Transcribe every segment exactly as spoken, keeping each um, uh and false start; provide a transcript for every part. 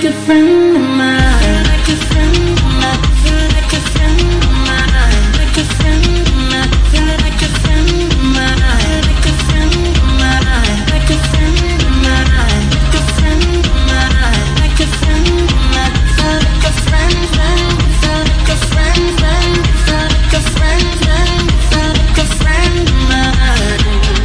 a friend of mine. Like a friend of mine. Feel like a friend of mine. Like a friend of mine. Feel like a friend of mine. Like a friend of mine. Like a friend of mine. Like a friend of mine. Like a friend of mine. Feel like a friend, friend. Feel like a friend, friend. Feel like a friend, friend. Feel like a friend of mine.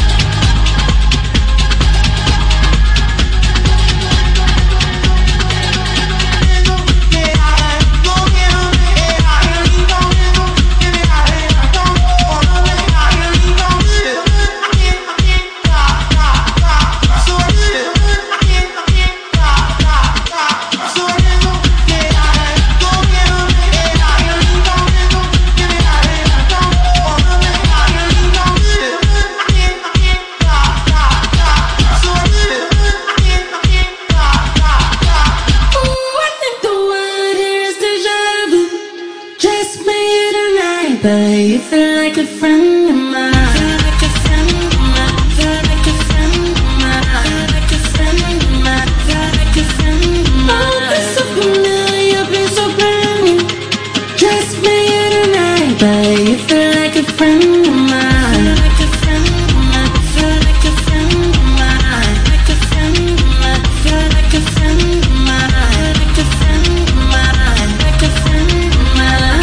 But you feel like a friend of mine. Feel like a friend of mine. Feel like a friend of mine. Feel like a friend of mine. Feel like a friend of mine. Oh, been so familiar, been so brand new. Just made you tonight, but you feel like a friend of mine. Feel like a friend of mine. Feel like a friend of mine. Like a friend of mine. Feel like a friend of mine. Like a friend of mine. Like a friend of mine.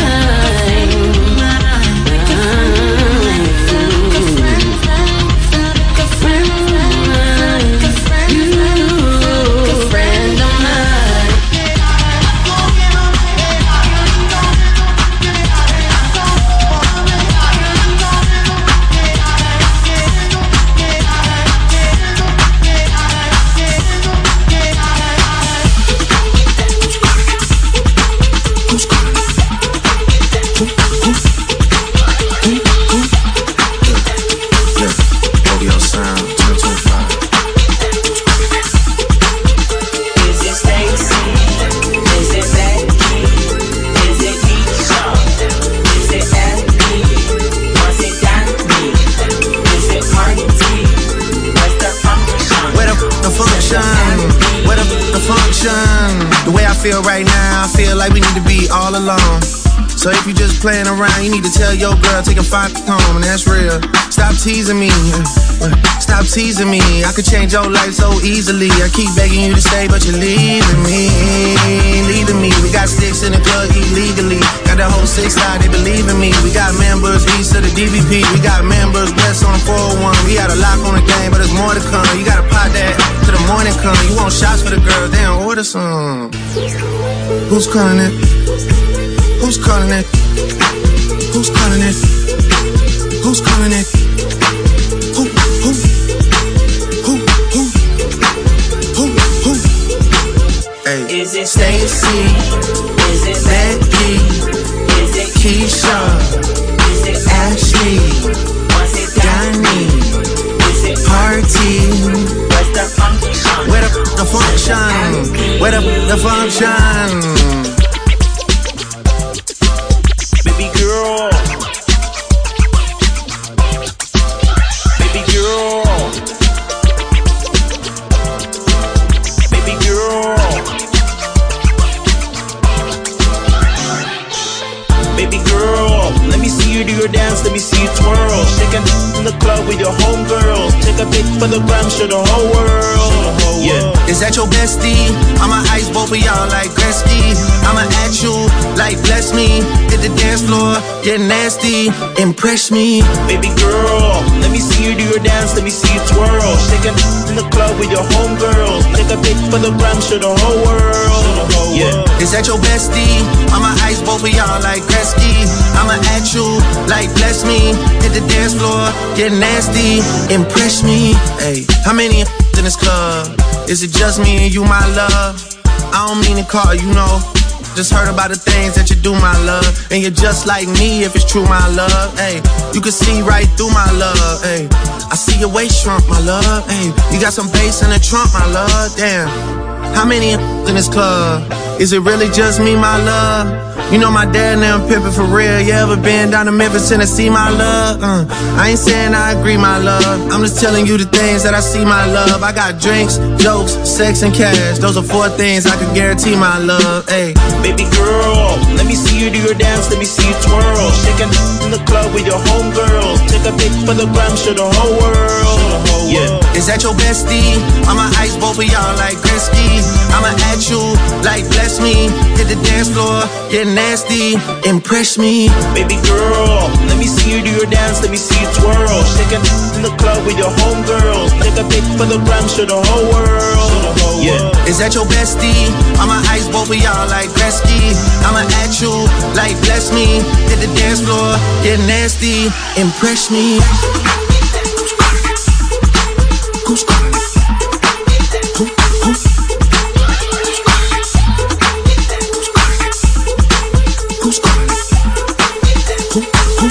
Right now, I feel like we need to be all alone. So if you just playing around, you need to tell your girl, take a five home, and that's real. Stop teasing me, stop teasing me. I could change your life so easily. I keep begging you to stay, but you're leaving me, leaving me. We got sticks in the club illegally. Got the whole six side, they believe in me. We got members east of the D V P. We got members west on the four oh one. We got a lock on the game, but there's more to come. You gotta pot that till the morning come. You want shots for the girls, they don't order some. Who's calling it? Who's calling it? Who's calling it? Who's calling it? Who, who, who, who, who, who? Hey. Is it Stacy? Is it Becky? Is it Keisha? Is it Ashley? Was it Donnie? Is it Party? Where's the function? Where the, the function? Where the, the function? Baby girl, baby girl, baby girl, baby girl. Let me see you do your dance, let me see you twirl. Shaking in the club with your homegirls. Take a pic for the gram, show the whole world. Yeah. Is that your bestie? I'ma ice both of y'all like Gretzky. I'ma at you like bless me. Hit the dance floor, get nasty, impress me. Baby girl, let me see you do your dance, let me see you twirl. Shaking in the club with your homegirls. Take a pic for the gram, show the whole world. Yeah. Is that your bestie? I'ma ice both of y'all like Gretzky. I'ma at you like bless me. Hit the dance floor, get nasty, impress me. Hey, how many in this club? Is it just me and you, my love? I don't mean to call you, know. Just heard about the things that you do, my love. And you're just like me if it's true, my love. Hey, you can see right through my love. Hey, I see your waist shrunk, my love. Hey, you got some bass in the trunk, my love. Damn, how many in this club? Is it really just me, my love? You know my dad now I'm pimpin' for real. You ever been down to Memphis, Tennessee, my love? Uh, I ain't saying I agree, my love. I'm just telling you the things that I see, my love. I got drinks, jokes, sex, and cash. Those are four things I can guarantee, my love. Hey, baby girl, let me see you do your dance, let me see you twirl. Shaking in the club with your homegirls. Take a pic for the gram, show the whole world. Yeah. Is that your bestie? I'ma ice both of y'all like Gretzky. I'ma at you like bless me. Hit the dance floor, get nasty, impress me. Baby girl, let me see you do your dance, let me see you twirl. Shaking in the club with your homegirls. Take a pic for the gram, show the whole world. Yeah. Is that your bestie? I'ma ice both of y'all like Gretzky. I'ma at you like bless me. Hit the dance floor, get nasty, impress me. Who's calling it? Who, who? Who's calling it? Who, who?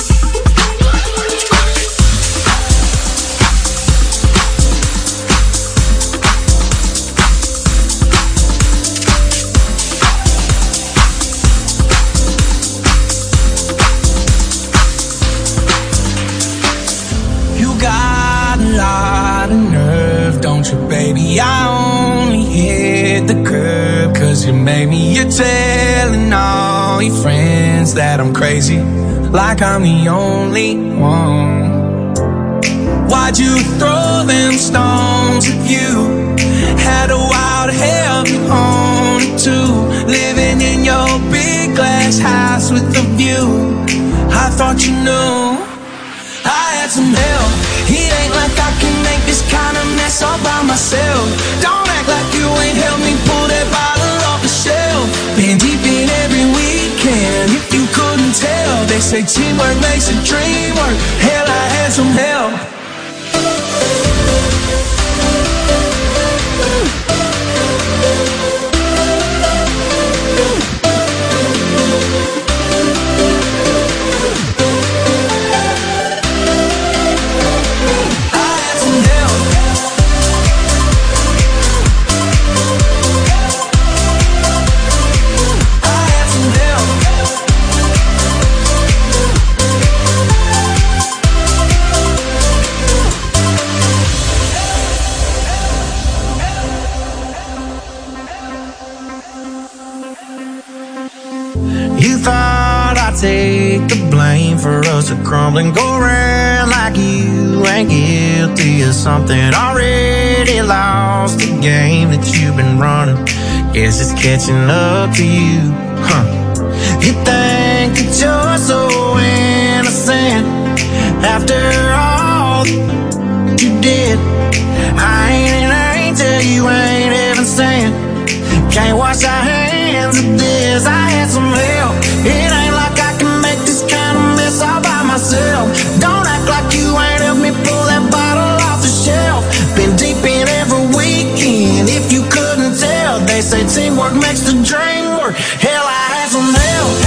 You got a lot of nerve, don't you, baby? I only hit the curb 'cause you made me. You're telling all your friends that I'm crazy, like I'm the only one. Why'd you throw them stones if you had a wild hell you own it too? Living in your big glass house with a view. I thought you knew I had some help. It ain't like I can make this kind of mess all by myself. Don't act like you ain't helped me pull that bottle off the shelf. Been deep in every weekend, if you couldn't tell. They say teamwork makes a dream work. Hell, I had some help. You thought I'd take the blame for us to crumble and go around like you ain't guilty of something. Already lost the game that you've been running. Guess it's catching up to you, huh? You think that you're so innocent after all you did. I ain't an angel, you ain't heaven sent. Can't wash our hands of this. I had some help. It ain't like I can make this kind of mess all by myself. Don't act like you ain't helped me pull that bottle off the shelf. Been deep in every weekend, if you couldn't tell. They say teamwork makes the dream work. Hell, I had some help.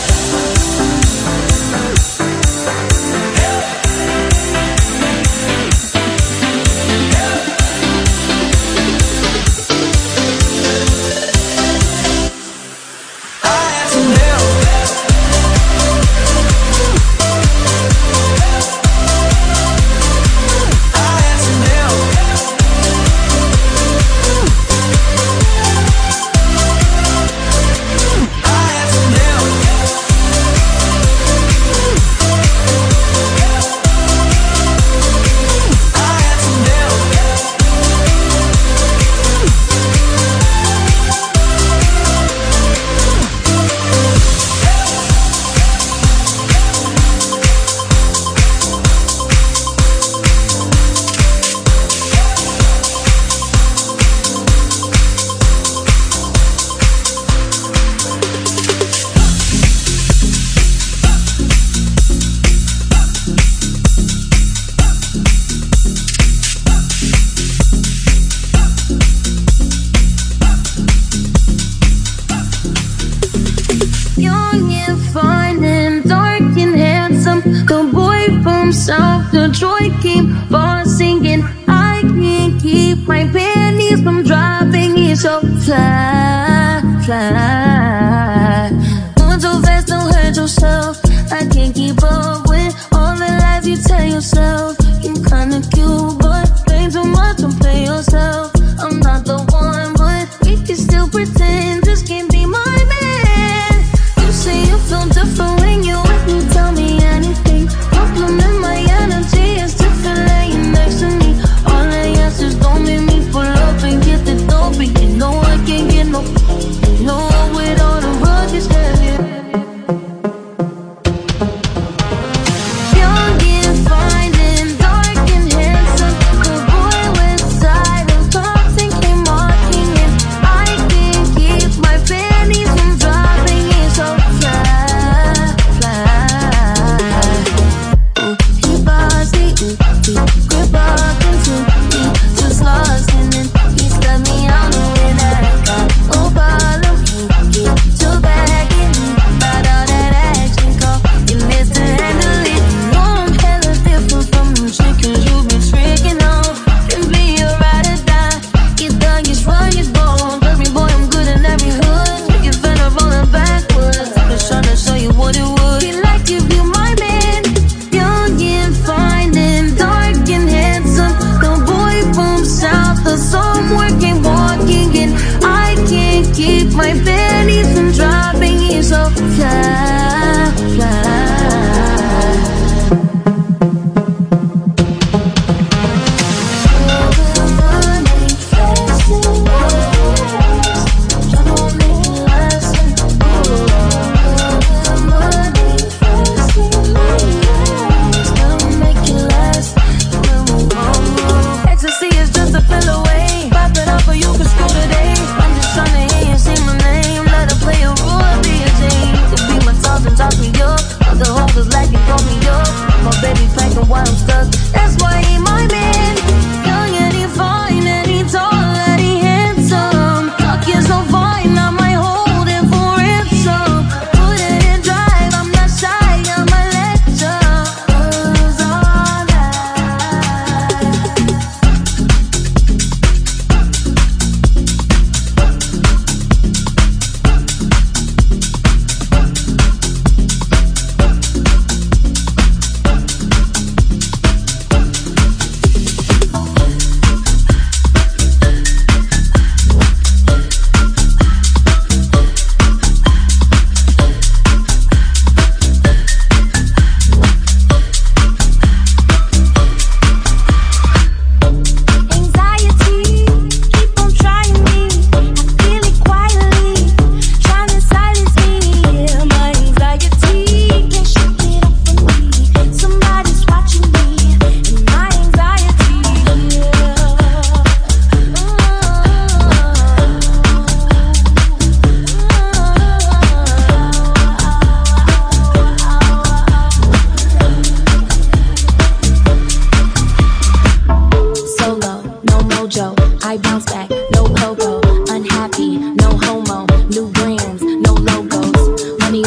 South Detroit keep on singing. I can't keep my panties from dropping. It's so fly, fly. Moving so fast.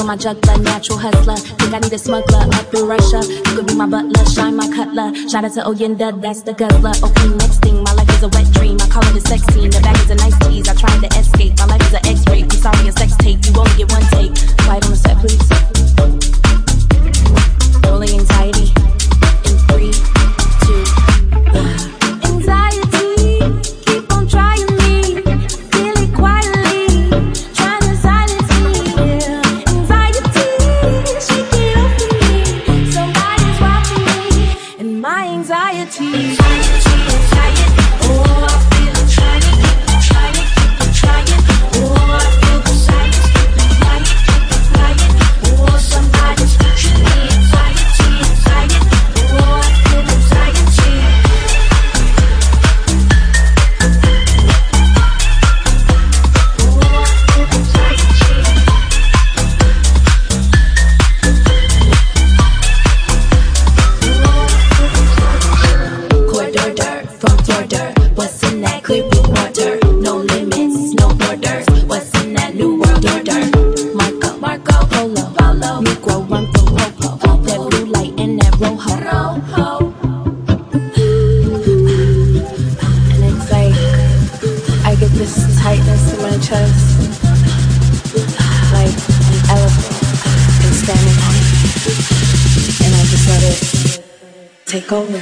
my juggler, natural hustler. Think I need a smuggler up in Russia. You could be my butler, shine my cutler. Shout out to Oyenda, that's the guzzler. Okay, next thing, my life is a wet dream. I call it a sex scene. The bag is a nice tease. I tried to escape. My life is an X-ray. I'm sorry, a sex tape. You only get one take. Quiet on the set, please. Rolling anxiety in three, two, one. Anxiety, keep on trying me. Feel it quietly, trying to silence me. Yeah. Anxiety, shake it off of me. Somebody's watching me, and my anxiety. Anxiety, anxiety, oh, I feel it trying to keep it trying, keep it trying. Oh, I feel the silence, keep it quiet, keep it quiet. Oh, somebody's watching me. Anxiety, anxiety, oh, I feel anxiety. Corridor from border, what's in that clear blue water? No limits, no borders. What's in that new world order? Marco, Marco, Polo, Polo, Negro, run for Popo. That blue light and that rojo, rojo. And it's like I get this tightness in my chest, like an elephant is standing on it, and I just let it take over.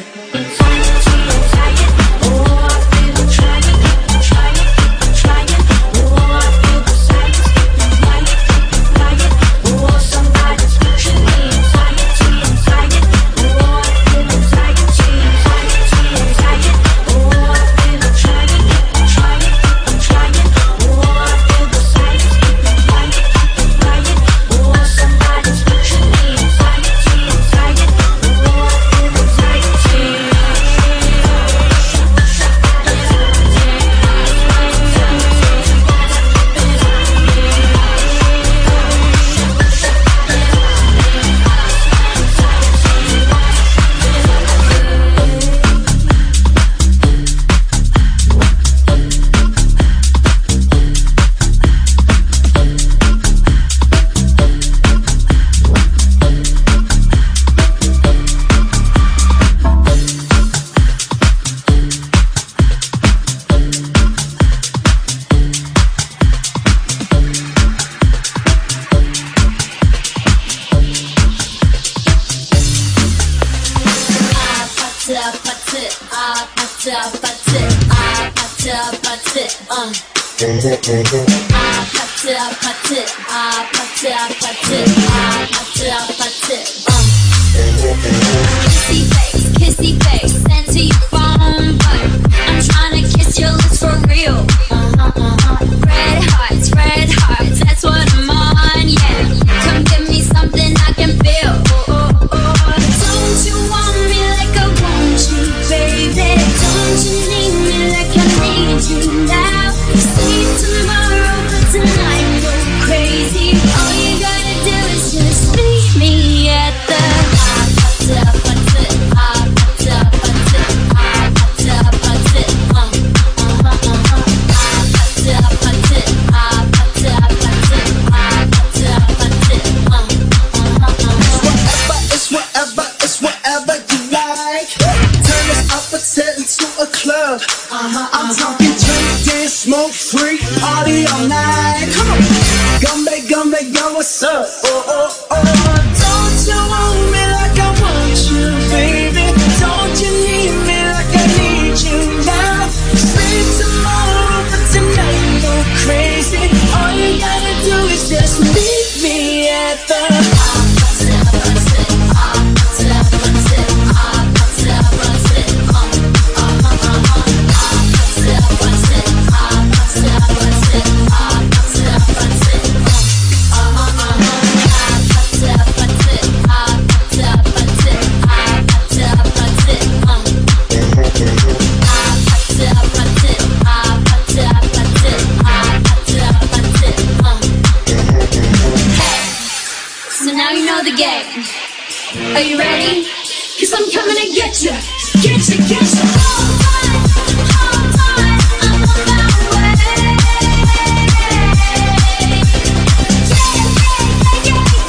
Are you ready? Cause I'm coming to get you, get you, get you. Hold on, hold on, I'm on my way. Yeah, yeah, yeah, yeah,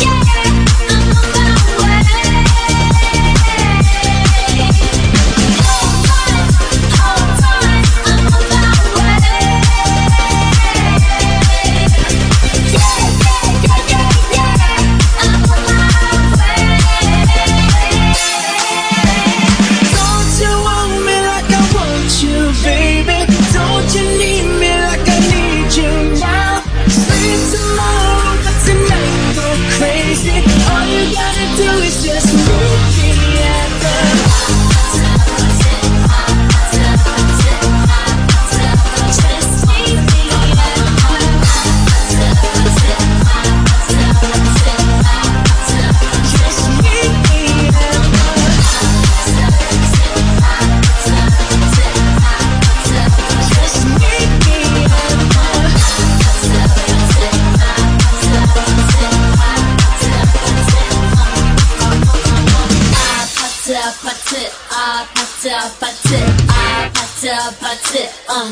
파트 파트 아 파트 파트 어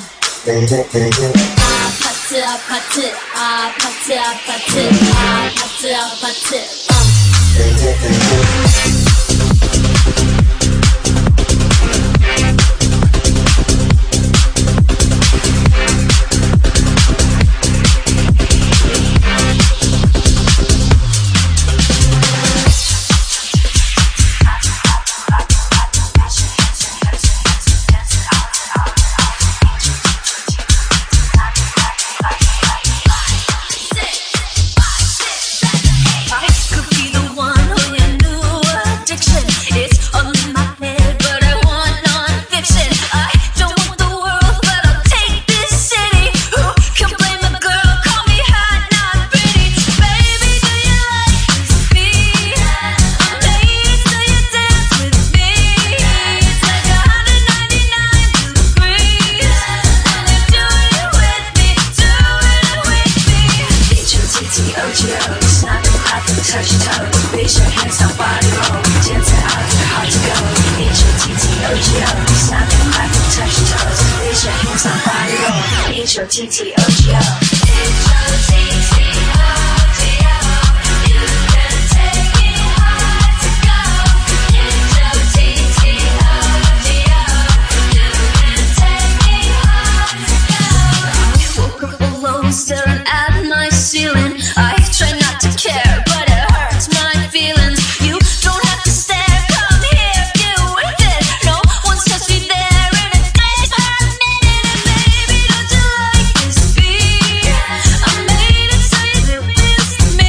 아 파트 파트 아 파트 파트 아 파트 파트 어 T T O G O. It's your T T O G O. You can take it hard to go. It's your T T O G O. You can take it hard to go. I woke up alone, staring at my ceiling. I try not to care, but it hurts my feelings. You don't have to stare, come here, get with it. No one's touched me there in a day per minute. And baby, don't you like this beat? I made it so you miss me.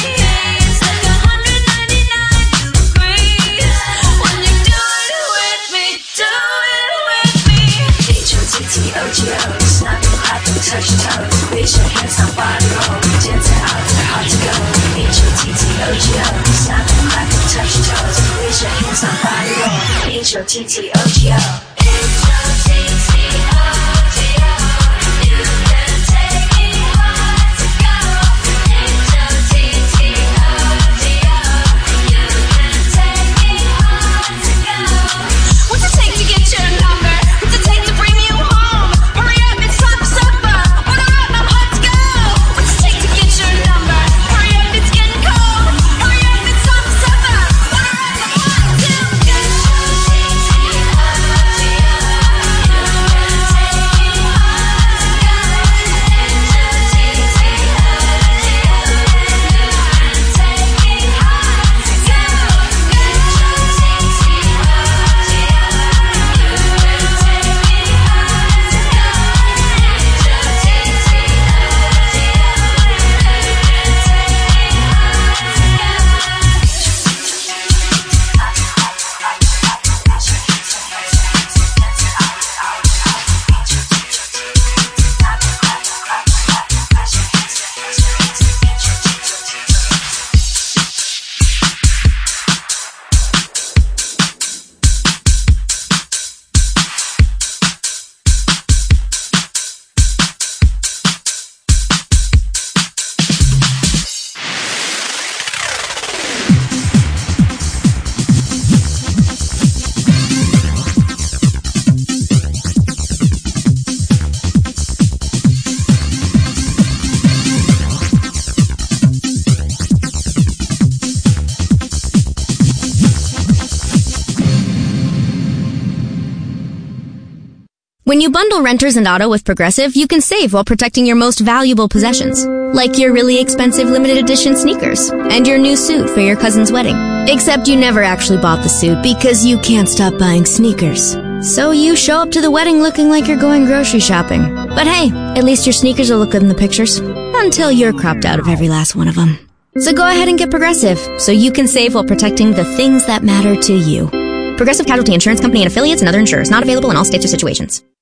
It's like one hundred ninety-nine degrees when you do it with me, do it with me. H O T T O G O. Snap and clap and touch your toes. Raise your hands on body roll. Dance it out, it's hard to go. H O T T O G O. Snap and clap and touch your toes. Raise your hands on body roll. H O T T O G O. H O T T O G O. You can take it hard to go. H O T T O G O. You can take it hard to go. What's it take to get your number? What's it take to bring you home? Hurry up, it's time for supper. Order up, I'm hot to go. What's it take to get your number? Hurry up, it's getting cold. Hurry up, it's time for supper. Order up, I'm hot to go. When you bundle renters and auto with Progressive, you can save while protecting your most valuable possessions, like your really expensive limited edition sneakers and your new suit for your cousin's wedding. Except you never actually bought the suit because you can't stop buying sneakers. So you show up to the wedding looking like you're going grocery shopping. But hey, at least your sneakers will look good in the pictures. Until you're cropped out of every last one of them. So go ahead and get Progressive, so you can save while protecting the things that matter to you. Progressive Casualty Insurance Company and affiliates and other insurers. Not available in all states or situations.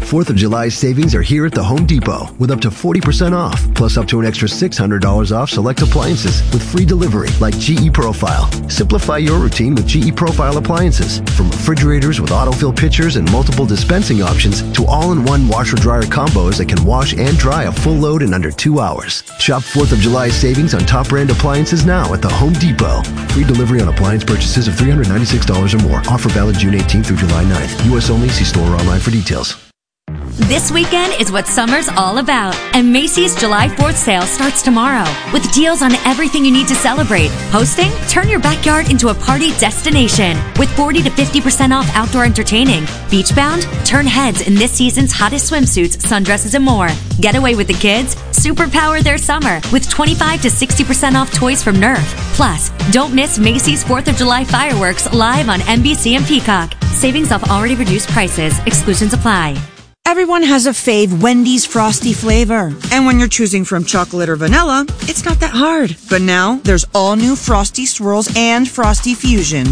fourth of July savings are here at the Home Depot with up to forty percent off, plus up to an extra six hundred dollars off select appliances with free delivery like G E Profile. Simplify your routine with G E Profile appliances. From refrigerators with autofill pitchers and multiple dispensing options to all-in-one washer-dryer combos that can wash and dry a full load in under two hours. Shop fourth of July savings on top brand appliances now at the Home Depot. Free delivery on appliance purchases of three hundred ninety-six dollars or more. Offer valid June eighteenth through July ninth. U S only. See store or online for details. This weekend is what summer's all about, and Macy's July fourth sale starts tomorrow with deals on everything you need to celebrate. Hosting? Turn your backyard into a party destination with forty to fifty percent off outdoor entertaining. Beachbound? Turn heads in this season's hottest swimsuits, sundresses, and more. Getaway with the kids? Superpower their summer with twenty-five to sixty percent off toys from Nerf. Plus, don't miss Macy's fourth of July fireworks live on N B C and Peacock. Savings off already reduced prices. Exclusions apply. Everyone has a fave Wendy's Frosty flavor. And when you're choosing from chocolate or vanilla, it's not that hard. But now, there's all new Frosty Swirls and Frosty Fusions.